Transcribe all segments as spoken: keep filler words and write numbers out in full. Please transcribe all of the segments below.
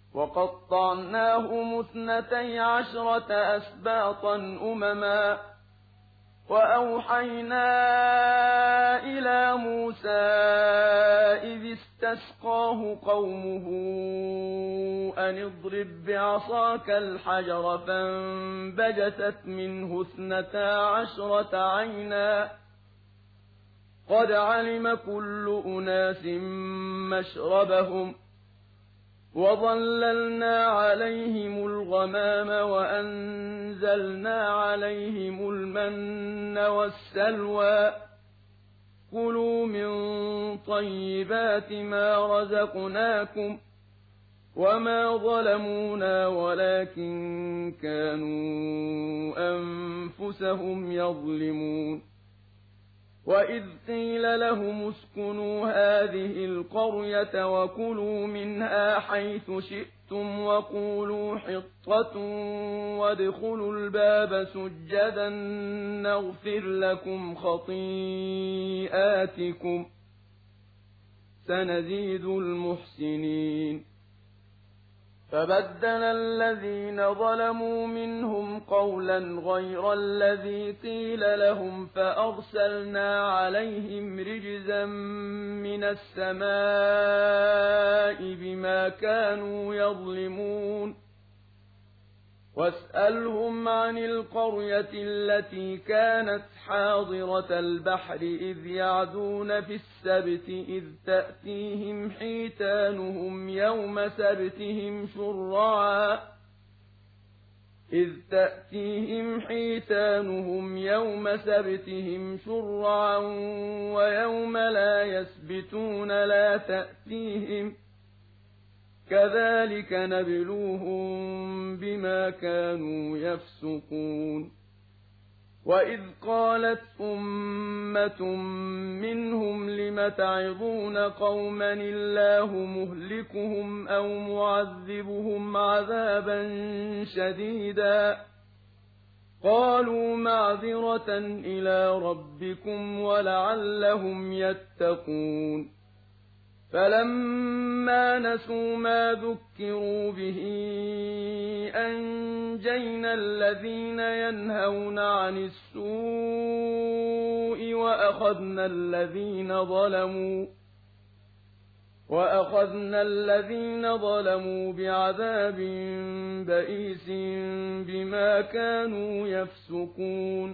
وقطعناهم اثنتي عشرة أسباطا أمما وأوحينا إلى موسى إذ استسقاه قومه أن اضرب بعصاك الحجر فانبجست منه اثنتا عشرة عينا قد علم كل أناس مشربهم وظللنا عليهم الغمام وأنزلنا عليهم المن والسلوى كلوا من طيبات ما رزقناكم وما ظلمونا ولكن كانوا أنفسهم يظلمون وإذ قيل لهم اسكنوا هذه القرية وكلوا منها حيث شئتم وقولوا حطة وادخلوا الباب سجدا نغفر لكم خطيئاتكم سنزيد المحسنين فبدل الذين ظلموا منهم قولا غير الذي قيل لهم فأرسلنا عليهم رجزا من السماء بما كانوا يظلمون واسألهم عن القرية التي كانت حاضرة البحر إذ يعدون في السبت إذ تأتيهم حيتانهم يوم سبتهم شرعا إذ تأتيهم حيتانهم يوم سبتهم شرعا ويوم لا يسبتون لا تأتيهم كذلك نبلوهم بما كانوا يفسقون وإذ قالت أمة منهم لم تعظون قوما الله مهلكهم أو معذبهم عذابا شديدا قالوا معذرة إلى ربكم ولعلهم يتقون فلما نسوا ما ذكروا به أنجينا الذين ينهون عن السوء وأخذنا الذين ظلموا وأخذنا الذين ظلموا بعذاب بئيس بما كانوا يفسقون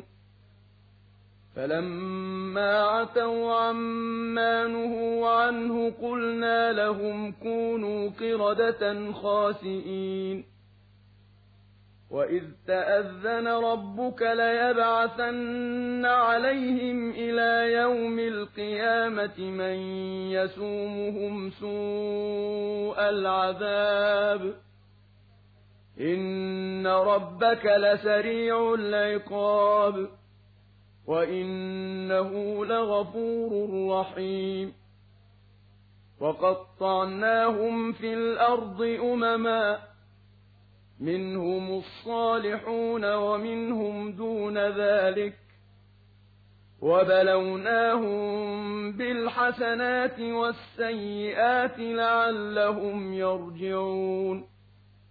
فلما عتوا عما نهوا عنه قلنا لهم كونوا قردة خاسئين وإذ تأذن ربك ليبعثن عليهم إلى يوم القيامة من يسومهم سوء العذاب إن ربك لسريع العقاب وإنه لغفور رحيم وقطعناهم في الأرض أمما منهم الصالحون ومنهم دون ذلك وبلوناهم بالحسنات والسيئات لعلهم يرجعون